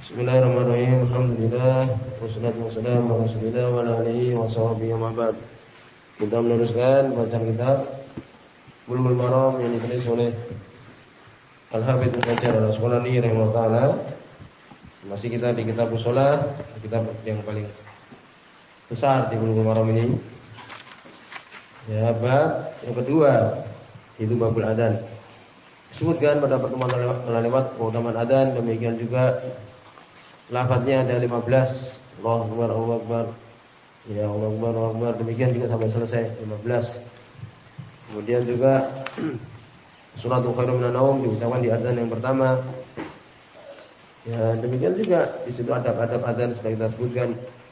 Bismillahirrahmanirrahim. Alhamdulillah wassalatu wassalamu ala Rasulillah wa ala alihi wa sahbihi wa ba'd. Kita meneruskan bacaan kitab Bulughul Maram yang ditulis oleh Al-Hafidz Ibnu Hajar Al-Asqalani rahimahullah taala. Masih kita di kitab shalah, kitab yang paling besar di Bulughul Maram ini. Ya, bab yang kedua itu babul adzan. Disebutkan pada pertemuan telah lewat keutamaan adzan, demikian juga lafadznya ada 15. Allahu Akbar, Allahu Akbar. Ya, Allahu Akbar, Allahu Akbar. Demikian juga sampai selesai 15. Kemudian juga Sholatul khairum minan naum diucapkan di adzan yang pertama. Ya, demikian juga di situ adab-adab adzan sudah kita sebutkan.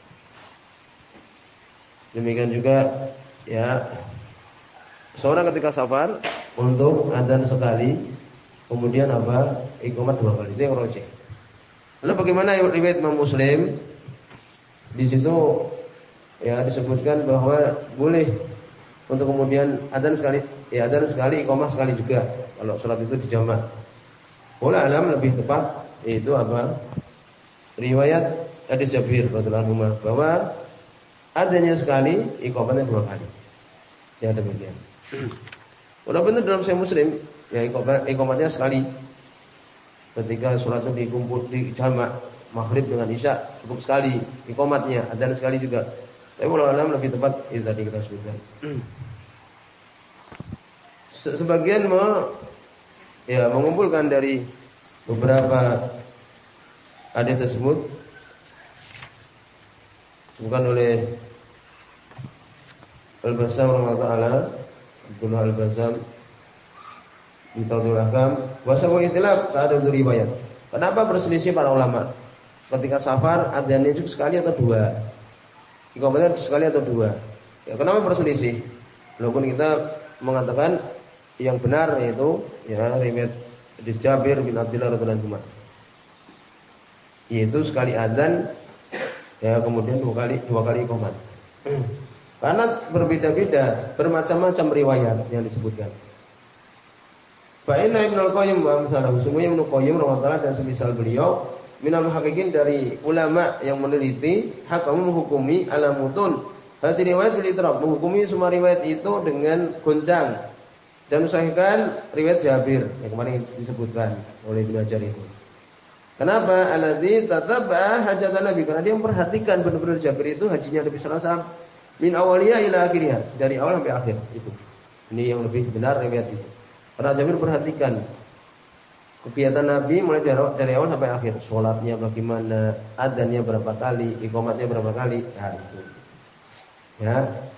Demikian juga ya, seorang ketika safar untuk adzan sekali, kemudian apa? Iqamat 2 kali. Itu yang rajih. Lalu bagaimana riwayat Imam Muslim? Di situ ya disebutkan bahwa boleh untuk kemudian adzan sekali, ya adzan sekali, iqamah sekali juga kalau salat itu dijamak. Wallahu alam lebih tepat itu apa? Riwayat hadis Jabir radhiyallahu anhu bahwa adzannya sekali, iqamatnya 2 kali. Ya demikian. Walaupun itu dalam Sahih Muslim, ya iqamatnya sekali. Ketika sholat itu dikumpul di jamak maghrib dengan isya cukup sekali iqamatnya, adzan sekali juga. Tapi ulama lebih tepat itu tadi kita sebutkan. Sebagian mengumpulkan dari beberapa hadis tersebut bukan oleh Al-Bassam rahimahullah, Abdullah Al-Bassam di Tauhidul Ahkam, wasawu ikhtilaf ada riwayat. Kenapa berselisih para ulama? Ketika safar adzannya cukup sekali atau 2? Iqamatnya sekali atau 2? Ya, kenapa berselisih? Walaupun kita mengatakan yang benar yaitu ya riwayat hadis Jabir bin Abdullah radhiyallahu anhu. Yaitu sekali adzan ya kemudian 2 kali iqamat. Karena berbeda-beda, bermacam-macam riwayat yang disebutkan. Fa'inna Ibnu Al-Qayyim wa amsalahu, sungguhnya Ibnu Qayyim rahimahullah dan semisal beliau minal muhaqqiqin dari ulama yang meneliti hakamu menghukumi ala mutun hadis riwayat bil itrab, menghukumi semua riwayat itu dengan goncang dan mensahihkan riwayat Jabir yang kemarin disebutkan oleh Ibnu Hajar itu. Kenapa? Alladzi tatabba hajatan Nabi, karena dia memperhatikan benar-benar Jabir itu hajinya Nabi sallallahu alaihi wasallam min awaliyah ila akhiriyah, dari awal sampai akhir itu. Ini yang lebih benar riwayat itu. Karena Jabir perhatikan kegiatan Nabi mulai dari awal sampai akhir. Sholatnya bagaimana, adzannya berapa kali, iqamatnya berapa kali. Nah itu. Ya.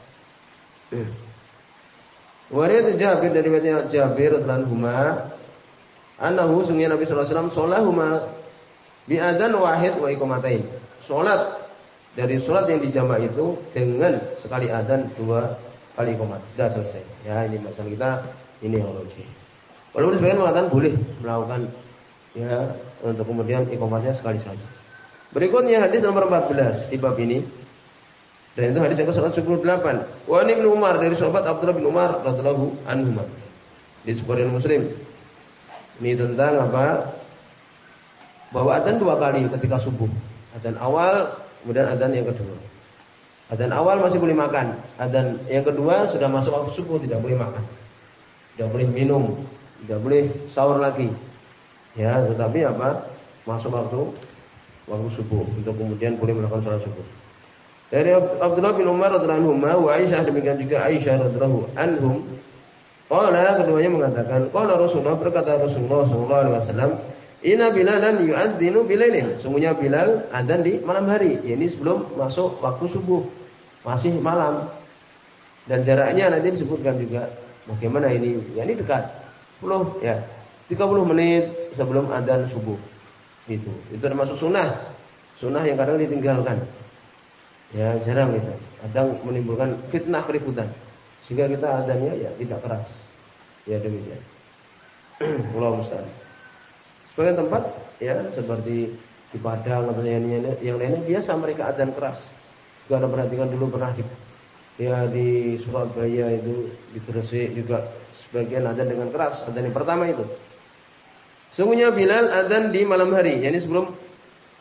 Riwayat Jabir dari riwayat Jabir radhiyallahu anhu, annahu sungguh Nabi sallallahu alaihi wasallam sholahuma bi adzan wahid wa iqamatain. Salat dari salat yang dijamak itu dengan sekali adzan 2 kali iqamat. Sudah selesai. Ya, ini masalah kita. Ini yang logis. Walaupun sebagian mengatakan boleh melakukan ya untuk kemudian iqamatnya sekali saja. Berikutnya hadis nomor 14 di bab ini. Dan itu hadis yang ke-178. Wa Ibnu Umar dari sahabat Abdullah bin Umar radhiyallahu anhu. Di Sahih Muslim. Ini tentang apa? Bahwa adzan 2 kali ketika subuh. Adzan awal, kemudian adzan yang kedua. Adzan awal masih boleh makan. Adzan yang kedua sudah masuk waktu subuh tidak boleh makan. Tidak boleh minum, tidak boleh sahur lagi. Ya, tetapi apa? Masuk waktu subuh untuk kemudian boleh melakukan salat subuh. Dari Abdullah bin Umar radhiyallahu anhu wa Aisyah, demikian juga Aisyah radhiyallahu anhum. Qala, keduanya mengatakan, qala Rasulullah, berkata Rasulullah sallallahu alaihi wasallam, "Inna Bilalan yu'adzinu bilailin." Sungguhnya Bilal adzan di malam hari, yakni sebelum masuk waktu subuh. Masih malam. Dan jaraknya nanti disebutkan juga. Bagaimana ini? Ya ini dekat. 30 menit sebelum adzan subuh. Itu termasuk sunnah. Sunnah yang kadang ditinggalkan. Ya, jarang itu. Kadang menimbulkan fitnah keributan. Sehingga kita adzannya ya tidak keras. Ya demikian. Wallahu musta'an. Sebagian tempat ya seperti di Padang atau yang lainnya biasa mereka adzan keras. Juga Anda perhatikan dulu pernah di Surabaya itu, di Gresik juga sebagian adzan dengan keras. Adzan yang pertama itu. Sungguhnya Bilal adzan di malam hari, yakni sebelum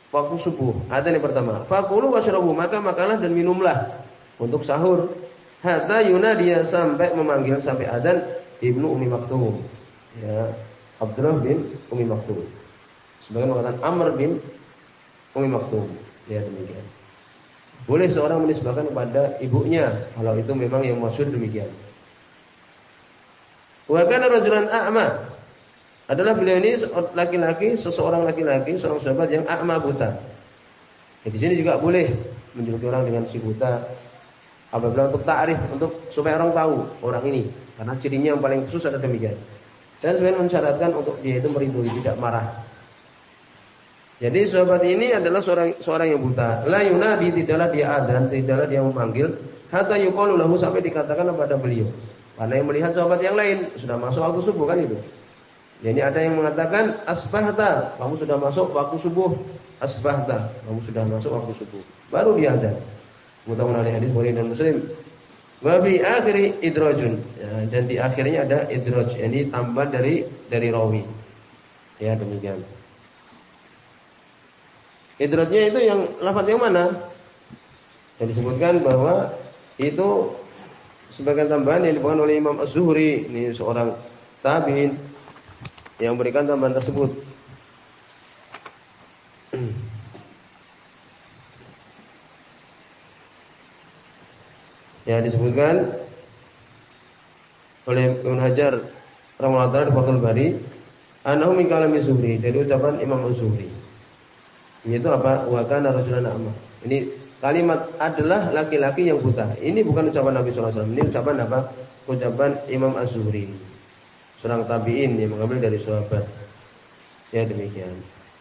waktu subuh. Adzan yang pertama. Fakulu washrabu, maka makanlah dan minumlah untuk sahur. Hatta yunadiya, sampai memanggil, sampai adzan Ibnu Ummi Maktum. Ya, Abdullah bin Ummi Maktum. Sebagian mengatakan Amr bin Ummi Maktum. Ya, demikian. Boleh seorang menisbahkan kepada ibunya kalau itu memang yang masyhur demikian. Wa kana rajulan a'ma, adalah beliau ini laki-laki, seorang laki-laki, seorang sahabat yang a'ma, buta. Di sini juga boleh menjuluki orang dengan si buta apabila untuk ta'rif, untuk supaya orang tahu orang ini, karena cirinya yang paling khusus ada demikian. Dan sebenarnya mensyaratkan untuk dia itu merindui, tidak marah. Jadi sahabat ini adalah seorang yang buta. La yunadi, tidaklah dia adzan, tidaklah dia memanggil, hatta yuqalu lahu, sampai dikatakan kepada beliau. Karena yang melihat sahabat yang lain sudah masuk waktu subuh kan itu. Jadi ada yang mengatakan asbahta, kamu sudah masuk waktu subuh. Asbahta, kamu sudah masuk waktu subuh. Baru dia adzan. Muttafaqun alaihi, hadis Bukhari dan Muslim. Wa bi akhiri idrajun. Ya, dan di akhirnya ada idraj, ini tambahan dari rawi. Ya, demikian. Idrajnya itu yang lafaz yang mana? Yang disebutkan bahwa itu sebagian tambahan yang dibawakan oleh Imam Az-Zuhri, ini seorang tabi'in yang memberikan tambahan tersebut. Ya, disebutkan oleh Ibnu Hajar rahimahullah taala di Fathul Bari, anahu min kalami Zuhri, dari ucapan Imam Az-Zuhri. Yaitu apa? Wa kana rajulan a'ma. Ini kalimat adalah laki-laki yang buta. Ini bukan ucapan Nabi sallallahu alaihi wasallam. Ini ucapan apa? Ucapan Imam Az-Zuhri, seorang tabi'in yang mengambil dari sahabat. Ya, demikian.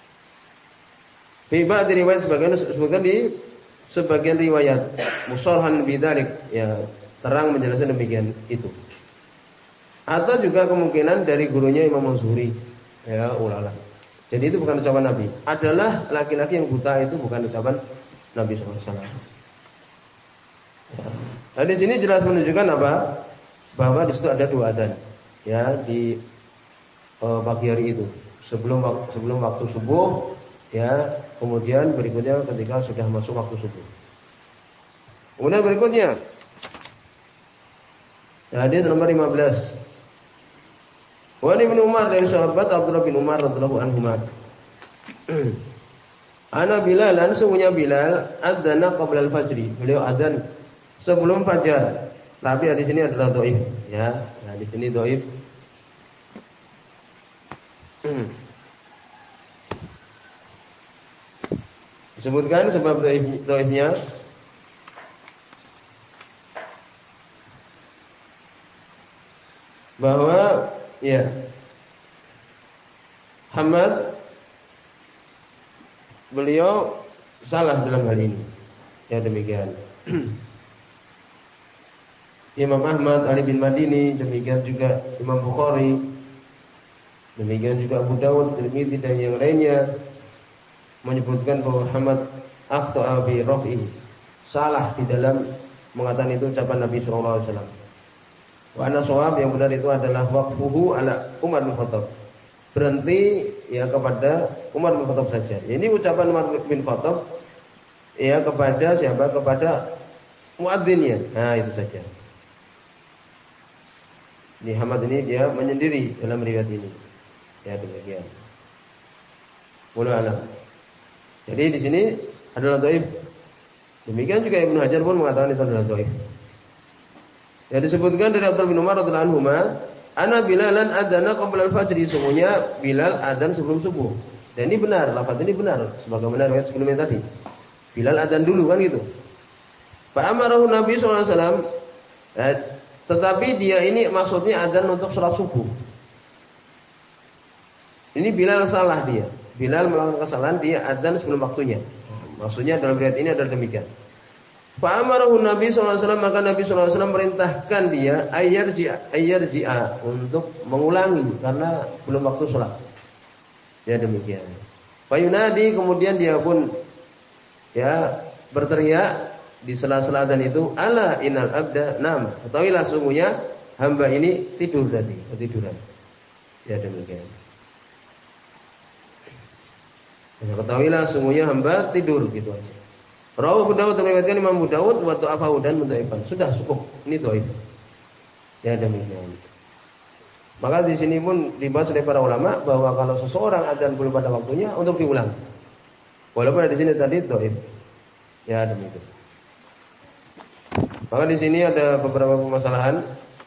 Fi ba'd riwayat, sebagaimana di sebagian riwayat musarhan bidzalik, ya, terang menjelaskan demikian itu. Atau juga kemungkinan dari gurunya Imam Az-Zuhri. Ya, ulala. Jadi itu bukan ucapan Nabi. Adalah laki-laki yang buta, itu bukan ucapan Nabi SAW. Nah, di sini jelas menunjukkan apa? Bahwa di situ ada dua adzan. Ya, di pagi hari itu, sebelum waktu subuh, ya, kemudian berikutnya ketika sudah masuk waktu subuh. Kemudian berikutnya, hadis nomor 15. Wa Ibnu Umar, dari sahabat Abdullah bin Umar radhiyallahu anhuma. Ana Bilalan, sungguhnya Bilal adzana qabla al-fajri. Beliau adzan sebelum fajar. Tapi di sini adalah dhaif, ya. Nah, di sini dhaif. Disebutkan sebab dhaifnya bahwa ya Hamad beliau salah dalam hal ini. Ya, demikian. Imam Ahmad, Ali bin Madini, demikian juga Imam Bukhari, demikian juga Abu Dawud, Tirmidzi dan yang lainnya menyebutkan bahwa Hamad akhta'a bi raf'i, salah di dalam mengatakan itu ucapan Nabi sallallahu alaihi wasallam. Wa anna shawab, yang benar itu adalah waqfuhu ala Umar bin Khattab, berhenti ya kepada Umar bin Khattab saja. Ini ucapan Umar bin Khattab ya kepada siapa? Kepada muadzinnya. Nah, itu saja. Di Hamad ini dia menyendiri dalam riwayat ini. Ya, demikian. Wallahu a'lam. Jadi di sini adalah dhaif. Demikian juga Ibnu Hajar pun mengatakan itu adalah dhaif. Ya, disebutkan dari Abdullah bin Umar radhiyallahu anhu, ana Bilalan adzana qabla al-fajri, sungguhnya Bilal adzan sebelum subuh. Dan ini benar, lafaz ini benar sebagaimana riwayat sebelumnya tadi. Bilal adzan dulu kan gitu. Fa amarahu Nabi sallallahu alaihi wasallam, tetapi dia ini maksudnya adzan untuk salat subuh. Ini Bilal salah dia. Bilal melakukan kesalahan, dia adzan sebelum waktunya. Maksudnya dalam riwayat ini adalah demikian. Fa amarahu Nabi sallallahu alaihi wasallam, maka Nabi sallallahu alaihi wasallam merintahkan dia ayyarji'a untuk mengulangi karena belum waktu salat. Ya, demikian. Fa yunadi, kemudian dia pun ya berteriak di sela-sela adzan itu, ala innal abda nam, ketahuilah sungguhnya hamba ini tidur tadi, ketiduran. Ya, demikian. Ya, ketahuilah sungguhnya hamba tidur gitu aja. Rawahu Abu Dawud, meriwayatkan Imam Abu Dawud wa dha'afahu dan mudhaifan. Sudah cukup. Ini dhaif. Ya demikian. Maka di sini pun dibahas oleh para ulama bahwa kalau seseorang adzan belum pada waktunya untuk diulang. Walaupun di sini tadi dhaif. Ya demikian. Maka di sini ada beberapa permasalahan.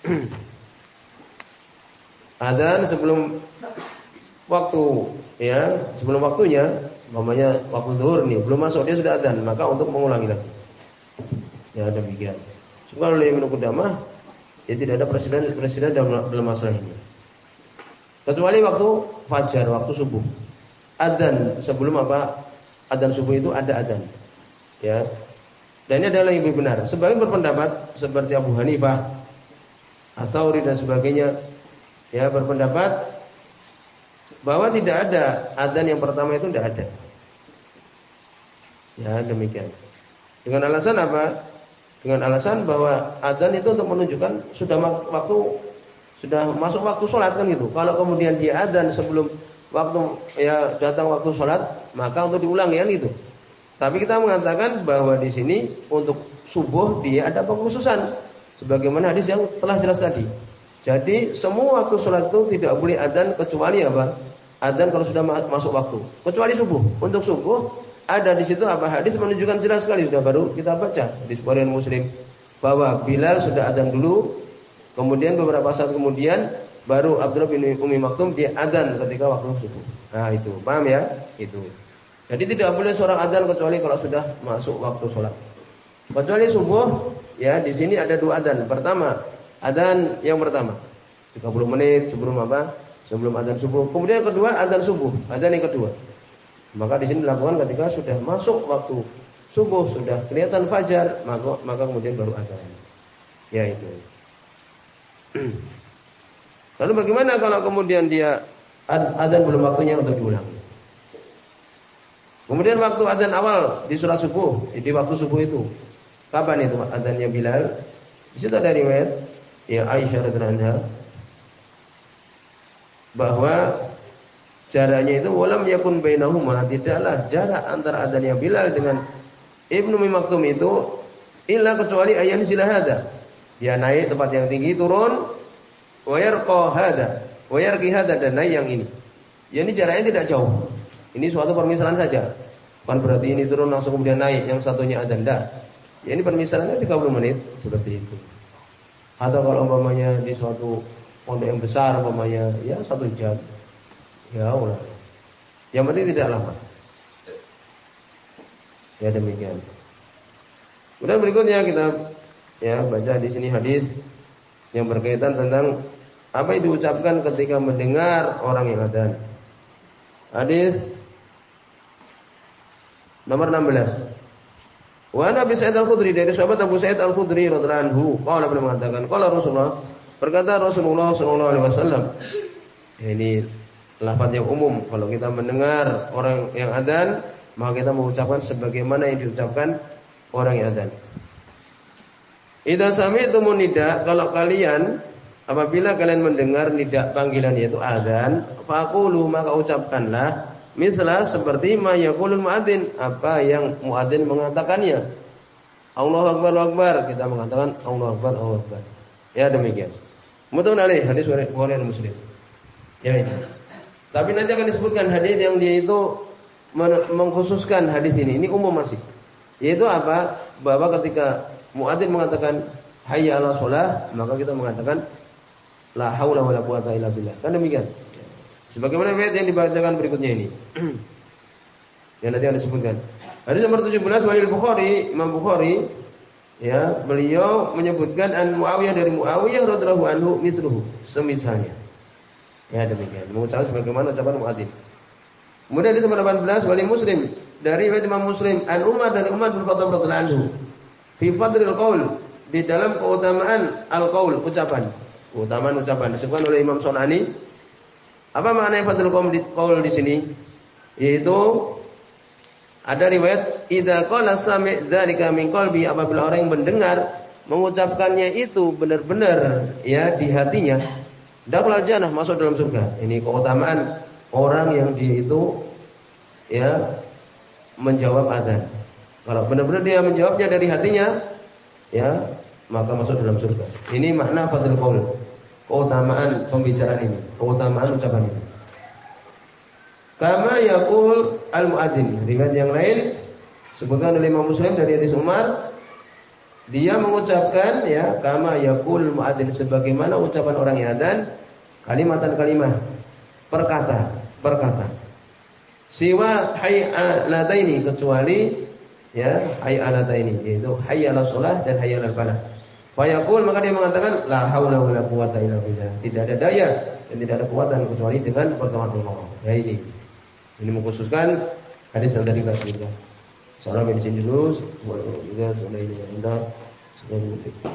Adzan sebelum waktu, ya, sebelum waktunya, umpamanya waktu zuhur nih, belum masuk dia sudah adzan, maka untuk mengulangi lagi. Ya demikian. Kalau oleh Ibnu Qudamah, ya tidak ada presiden dalam masalah ini. Kecuali waktu fajar, waktu subuh. Adzan sebelum apa? Adzan subuh itu ada adzan. Ya. Dan ini adalah yang lebih benar. Sebagian berpendapat seperti Abu Hanifah, Ats-Tsauri dan sebagainya, ya berpendapat bahwa tidak ada adzan yang pertama itu tidak ada. Ya demikian. Dengan alasan apa? Dengan alasan bahwa adzan itu untuk menunjukkan sudah masuk waktu sholat kan gitu. Kalau kemudian dia adzan sebelum waktu ya datang waktu sholat, maka untuk diulangi kan gitu. Tapi kita mengatakan bahwa di sini untuk subuh dia ada pengkhususan, sebagaimana hadis yang telah jelas tadi. Jadi semua waktu sholat itu tidak boleh adzan kecuali apa? Adzan kalau sudah masuk waktu. Kecuali subuh. Untuk subuh ada di situ apa? Hadis menunjukkan jelas sekali, sudah baru kita baca di Bukhari Muslim bahwa Bilal sudah adzan dulu, kemudian beberapa saat kemudian baru Abdullah bin Ummi Maktum dia adzan ketika waktu subuh. Nah itu, paham ya? Itu. Jadi tidak boleh seorang adzan kecuali kalau sudah masuk waktu sholat. Kecuali subuh, ya di sini ada dua adzan. Pertama, adzan yang pertama 30 menit sebelum apa? Sebelum adzan subuh. Kemudian yang kedua adzan subuh, adzan yang kedua. Maka di sini dilakukan ketika sudah masuk waktu subuh, sudah kelihatan fajar, maka kemudian baru adzan. Ya itu. Lalu bagaimana kalau kemudian dia adzan belum waktunya untuk diulang? Kemudian waktu adzan awal di sholat subuh, di waktu subuh itu, kapan itu adzannya Bilal? Di situ ada riwayat ya Aisyah radhiyallahu anha bahwa jaraknya itu walam yakun bainahuma, tidaklah jarak antara adzannya Bilal dengan Ibnu Ummi Maktum itu illa kecuali ayan silahada. Dia naik tempat yang tinggi, turun wa yarqa hada, wa yarqi hada, dan naik yang ini. Ya ini jaraknya tidak jauh. Ini suatu permisalan saja. Bukan berarti ini turun langsung kemudian naik, yang satunya adzan dah. Ya ini permisalannya 30 menit seperti itu. Atau kalau umpamanya di suatu pondok yang besar umpamanya ya 1 jam. Ya Allah. Yang penting tidak lama. Ya demikian. Kemudian berikutnya kita ya baca di sini hadis yang berkaitan tentang apa yang diucapkan ketika mendengar orang yang adzan. Hadis nomor 16. Wa Nabi Sa'id Al-Khudri, dari sahabat Abu Sa'id Al-Khudri radhiyallahu anhu, qala beliau mengatakan, qala Rasulullah, berkata Rasulullah sallallahu alaihi wasallam. Ini lafaz yang umum, kalau kita mendengar orang yang adzan, maka kita mengucapkan sebagaimana yang diucapkan orang yang adzan. Idza sami'tumun nida, kalau kalian apabila kalian mendengar nida panggilan yaitu adzan, faqulu, maka ucapkanlah mislah seperti ma yaqulul muadzin, apa yang muadzin mengatakannya. Allahu akbar, Allahu akbar, kita mengatakan Allahu akbar, Allahu akbar. Ya demikian. Muttafaqun alaih, hadis Bukhari dan Muslim. Ya ini. Tapi nanti akan disebutkan hadis yang dia itu mengkhususkan hadis ini. Ini umum masih. Yaitu apa? Bahwa ketika muadzin mengatakan hayya 'alas shalah, maka kita mengatakan la haula wala quwata illa billah. Kan demikian. Sebagaimana riwayat yang dibacakan berikutnya ini. Yang nanti akan disebutkan. Hadis nomor 17 dari Bukhari, Imam Bukhari, ya, beliau menyebutkan an Muawiyah, dari Muawiyah radhiyallahu anhu misluhu, semisalnya. Ya demikian. Mengucapkan sebagaimana ucapan muadzin. Kemudian hadis nomor 18 dari Muslim, dari riwayat Imam Muslim, an Umar, dari Umar bin Khattab radhiyallahu anhu, fi fadlil qaul, di dalam keutamaan al-qaul, ucapan. Keutamaan ucapan disebutkan oleh Imam Sunani. Apa makna fadlul qaul di sini? Yaitu ada riwayat idza qala sami' dzalika min qalbi, apabila orang yang mendengar mengucapkannya itu benar-benar ya di hatinya, dakhala jannah, masuk dalam surga. Ini keutamaan orang yang dia itu ya menjawab adzan. Kalau benar-benar dia menjawabnya dari hatinya, ya maka masuk dalam surga. Ini makna fadlul qaul. Keutamaan pembicaraan ini, keutamaan ucapan ini. Kama yaqul al-muadzin. Riwayat yang lain sebutkan oleh Imam Muslim dari hadis Umar, dia mengucapkan ya kama yaqul muadzin, sebagaimana ucapan orang yang adzan, kalimatan kalimah, perkata. Siwa hay'alataini, kecuali ya hay'alataini, yaitu hayyalas shalah dan hayyalas falah. Fa yaqul, maka dia mengatakan la haula wala quwata illa billah. Tidak ada daya dan tidak ada kekuatan kecuali dengan pertolongan Allah. Ya ini mengkhususkan hadis yang tadi kita sebutkan. Salam di sini dulu, juga sudah ini.